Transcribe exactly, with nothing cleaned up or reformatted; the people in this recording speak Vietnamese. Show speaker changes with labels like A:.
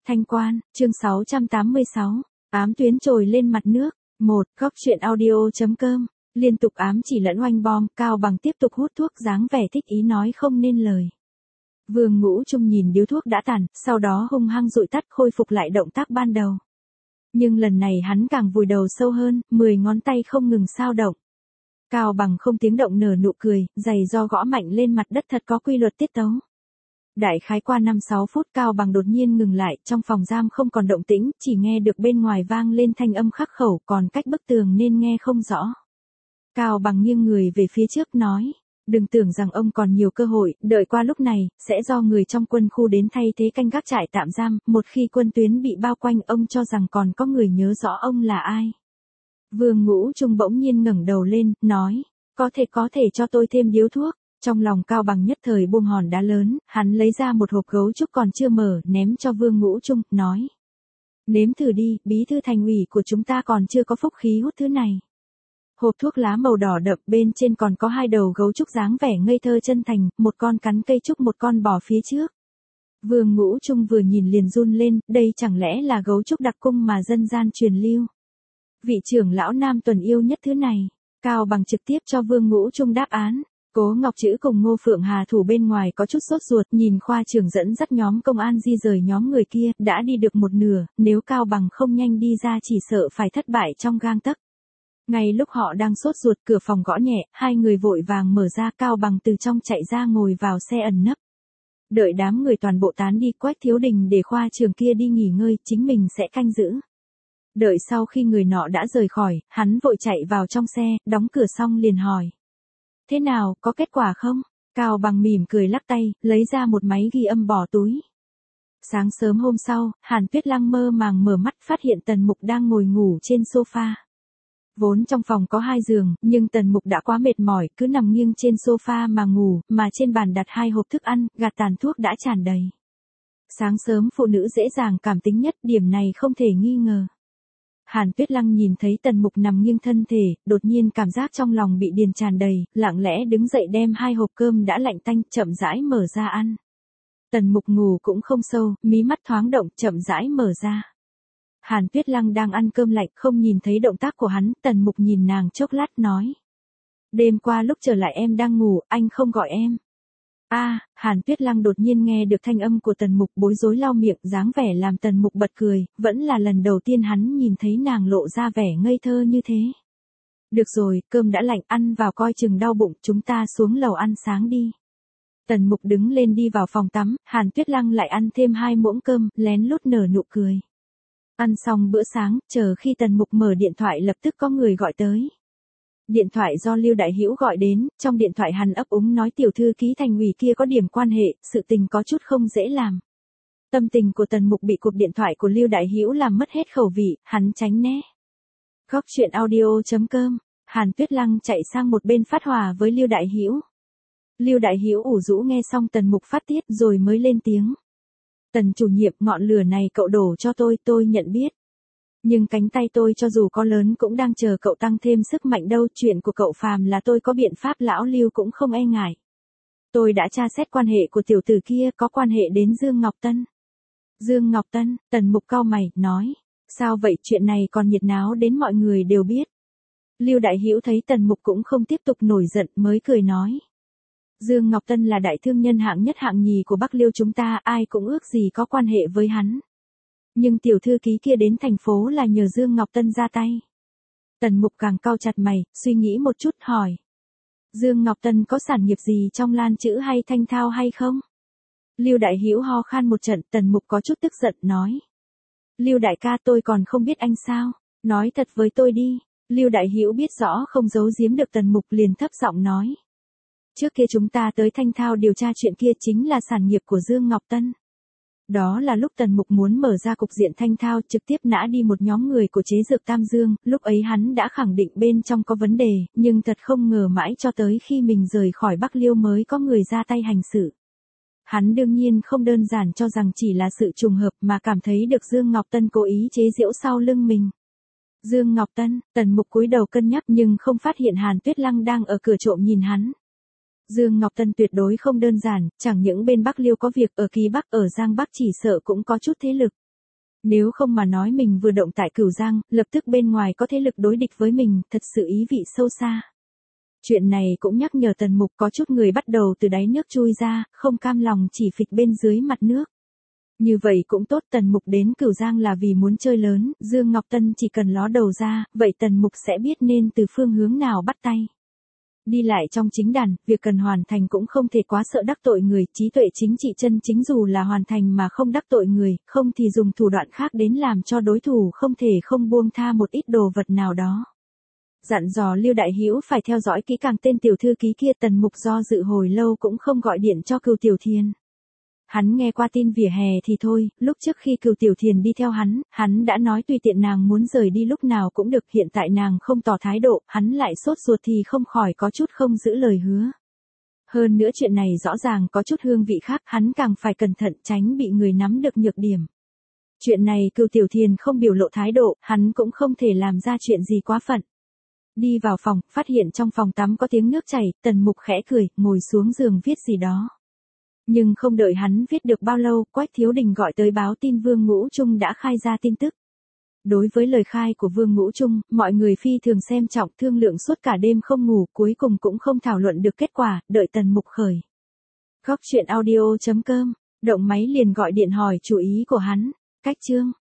A: Thanh Quan, chương sáu trăm tám mươi sáu, ám tuyến trồi lên mặt nước. một. Góc truyện audio.com, liên tục ám chỉ lẫn oanh bom, Cao Bằng tiếp tục hút thuốc dáng vẻ thích ý nói không nên lời. Vương Ngũ Trung nhìn điếu thuốc đã tàn, sau đó hung hăng dụi tắt khôi phục lại động tác ban đầu. Nhưng lần này hắn càng vùi đầu sâu hơn, mười ngón tay không ngừng xao động. Cao Bằng không tiếng động nở nụ cười, giày do gõ mạnh lên mặt đất thật có quy luật tiết tấu. Đại khái qua năm sáu phút Cao Bằng đột nhiên ngừng lại, trong phòng giam không còn động tĩnh, chỉ nghe được bên ngoài vang lên thanh âm khắc khẩu, còn cách bức tường nên nghe không rõ. Cao Bằng nghiêng người về phía trước nói, đừng tưởng rằng ông còn nhiều cơ hội, đợi qua lúc này, sẽ do người trong quân khu đến thay thế canh gác trại tạm giam, một khi quân tuyến bị bao quanh ông cho rằng còn có người nhớ rõ ông là ai. Vương Ngũ Trung bỗng nhiên ngẩng đầu lên, nói, có thể có thể cho tôi thêm điếu thuốc. Trong lòng Cao Bằng nhất thời buông hòn đá lớn, hắn lấy ra một hộp gấu trúc còn chưa mở, ném cho Vương Ngũ Trung, nói. Nếm thử đi, bí thư thành ủy của chúng ta còn chưa có phúc khí hút thứ này. Hộp thuốc lá màu đỏ đậm, bên trên còn có hai đầu gấu trúc dáng vẻ ngây thơ chân thành, một con cắn cây trúc một con bò phía trước. Vương Ngũ Trung vừa nhìn liền run lên, đây chẳng lẽ là gấu trúc đặc cung mà dân gian truyền lưu. Vị trưởng lão Nam Tuần yêu nhất thứ này. Cao Bằng trực tiếp cho Vương Ngũ Trung đáp án. Cố Ngọc Trữ cùng Ngô Phượng Hà thủ bên ngoài có chút sốt ruột, nhìn khoa trưởng dẫn dắt nhóm công an di rời nhóm người kia, đã đi được một nửa, nếu Cao Bằng không nhanh đi ra chỉ sợ phải thất bại trong gang tấc. Ngay lúc họ đang sốt ruột, cửa phòng gõ nhẹ, hai người vội vàng mở ra, Cao Bằng từ trong chạy ra ngồi vào xe ẩn nấp. Đợi đám người toàn bộ tán đi, Quách Thiếu Đình để khoa trưởng kia đi nghỉ ngơi, chính mình sẽ canh giữ. Đợi sau khi người nọ đã rời khỏi, hắn vội chạy vào trong xe, đóng cửa xong liền hỏi. Thế nào, có kết quả không? Cao Bằng mỉm cười lắc tay, lấy ra một máy ghi âm bỏ túi. Sáng sớm hôm sau, Hàn Tuyết Lăng mơ màng mở mắt phát hiện Tần Mục đang ngồi ngủ trên sofa. Vốn trong phòng có hai giường, nhưng Tần Mục đã quá mệt mỏi, cứ nằm nghiêng trên sofa mà ngủ, mà trên bàn đặt hai hộp thức ăn, gạt tàn thuốc đã tràn đầy. Sáng sớm phụ nữ dễ dàng cảm tính nhất, điểm này không thể nghi ngờ. Hàn Tuyết Lăng nhìn thấy Tần Mục nằm nghiêng thân thể, đột nhiên cảm giác trong lòng bị điền tràn đầy, lặng lẽ đứng dậy đem hai hộp cơm đã lạnh tanh, chậm rãi mở ra ăn. Tần Mục ngủ cũng không sâu, mí mắt thoáng động, chậm rãi mở ra. Hàn Tuyết Lăng đang ăn cơm lạnh, không nhìn thấy động tác của hắn, Tần Mục nhìn nàng chốc lát nói. Đêm qua lúc trở lại em đang ngủ, anh không gọi em. A, à, Hàn Tuyết Lăng đột nhiên nghe được thanh âm của Tần Mục, bối rối lau miệng, dáng vẻ làm Tần Mục bật cười, vẫn là lần đầu tiên hắn nhìn thấy nàng lộ ra vẻ ngây thơ như thế. Được rồi, cơm đã lạnh, ăn vào coi chừng đau bụng, chúng ta xuống lầu ăn sáng đi. Tần Mục đứng lên đi vào phòng tắm, Hàn Tuyết Lăng lại ăn thêm hai muỗng cơm, lén lút nở nụ cười. Ăn xong bữa sáng, chờ khi Tần Mục mở điện thoại lập tức có người gọi tới. Điện thoại do Lưu Đại Hữu gọi đến, trong điện thoại hắn ấp úng nói tiểu thư ký thành ủy kia có điểm quan hệ, sự tình có chút không dễ làm. Tâm tình của Tần Mục bị cuộc điện thoại của Lưu Đại Hữu làm mất hết khẩu vị, hắn tránh né. Góc truyện audio.com, Hàn Tuyết Lăng chạy sang một bên phát hòa với Lưu Đại Hữu. Lưu Đại Hữu ủ rũ nghe xong Tần Mục phát tiết rồi mới lên tiếng. Tần chủ nhiệm, ngọn lửa này cậu đổ cho tôi, tôi nhận biết. Nhưng cánh tay tôi cho dù có lớn cũng đang chờ cậu tăng thêm sức mạnh đâu, chuyện của cậu phàm là tôi có biện pháp, lão Lưu cũng không e ngại. Tôi đã tra xét quan hệ của tiểu tử kia, có quan hệ đến Dương Ngọc Tân. Dương Ngọc Tân, Tần Mục cau mày, nói, sao vậy, chuyện này còn nhiệt náo đến mọi người đều biết. Lưu Đại Hữu thấy Tần Mục cũng không tiếp tục nổi giận mới cười nói. Dương Ngọc Tân là đại thương nhân hạng nhất hạng nhì của Bắc Liêu chúng ta, ai cũng ước gì có quan hệ với hắn. Nhưng tiểu thư ký kia đến thành phố là nhờ Dương Ngọc Tân ra tay. Tần Mục càng cau chặt mày, suy nghĩ một chút hỏi. Dương Ngọc Tân có sản nghiệp gì trong Lan Chữ hay Thanh Thao hay không? Lưu Đại Hữu ho khan một trận, Tần Mục có chút tức giận, nói. Lưu đại ca, tôi còn không biết anh sao, nói thật với tôi đi. Lưu Đại Hữu biết rõ không giấu giếm được Tần Mục liền thấp giọng nói. Trước kia chúng ta tới Thanh Thao điều tra chuyện kia chính là sản nghiệp của Dương Ngọc Tân. Đó là lúc Tần Mục muốn mở ra cục diện Thanh Thao, trực tiếp nã đi một nhóm người của chế dược Tam Dương, lúc ấy hắn đã khẳng định bên trong có vấn đề, nhưng thật không ngờ mãi cho tới khi mình rời khỏi Bắc Liêu mới có người ra tay hành sự. Hắn đương nhiên không đơn giản cho rằng chỉ là sự trùng hợp mà cảm thấy được Dương Ngọc Tân cố ý chế giễu sau lưng mình. Dương Ngọc Tân, Tần Mục cúi đầu cân nhắc nhưng không phát hiện Hàn Tuyết Lăng đang ở cửa trộm nhìn hắn. Dương Ngọc Tân tuyệt đối không đơn giản, chẳng những bên Bắc Liêu có việc, ở Kỳ Bắc, ở Giang Bắc chỉ sợ cũng có chút thế lực. Nếu không mà nói mình vừa động tại Cửu Giang, lập tức bên ngoài có thế lực đối địch với mình, thật sự ý vị sâu xa. Chuyện này cũng nhắc nhở Tần Mục có chút người bắt đầu từ đáy nước chui ra, không cam lòng chỉ phịch bên dưới mặt nước. Như vậy cũng tốt, Tần Mục đến Cửu Giang là vì muốn chơi lớn, Dương Ngọc Tân chỉ cần ló đầu ra, vậy Tần Mục sẽ biết nên từ phương hướng nào bắt tay. Đi lại trong chính đàn, việc cần hoàn thành cũng không thể quá sợ đắc tội người, trí tuệ chính trị chân chính dù là hoàn thành mà không đắc tội người, không thì dùng thủ đoạn khác đến làm cho đối thủ không thể không buông tha một ít đồ vật nào đó. Dặn dò Lưu Đại Hữu phải theo dõi kỹ càng tên tiểu thư ký kia, Tần Mục do dự hồi lâu cũng không gọi điện cho Cửu Tiểu Thiền. Hắn nghe qua tin vỉa hè thì thôi, lúc trước khi Cửu Tiểu Thiền đi theo hắn, hắn đã nói tùy tiện nàng muốn rời đi lúc nào cũng được, hiện tại nàng không tỏ thái độ, hắn lại sốt ruột thì không khỏi có chút không giữ lời hứa. Hơn nữa chuyện này rõ ràng có chút hương vị khác, hắn càng phải cẩn thận tránh bị người nắm được nhược điểm. Chuyện này Cửu Tiểu Thiền không biểu lộ thái độ, hắn cũng không thể làm ra chuyện gì quá phận. Đi vào phòng, phát hiện trong phòng tắm có tiếng nước chảy, Tần Mục khẽ cười, ngồi xuống giường viết gì đó. Nhưng không đợi hắn viết được bao lâu, Quách Thiếu Đình gọi tới báo tin Vương Ngũ Trung đã khai ra tin tức. Đối với lời khai của Vương Ngũ Trung, mọi người phi thường xem trọng, thương lượng suốt cả đêm không ngủ, cuối cùng cũng không thảo luận được kết quả, đợi Tần Mục khởi. Góc truyện audio chấm com, động máy liền gọi điện hỏi chủ ý của hắn. Cách chương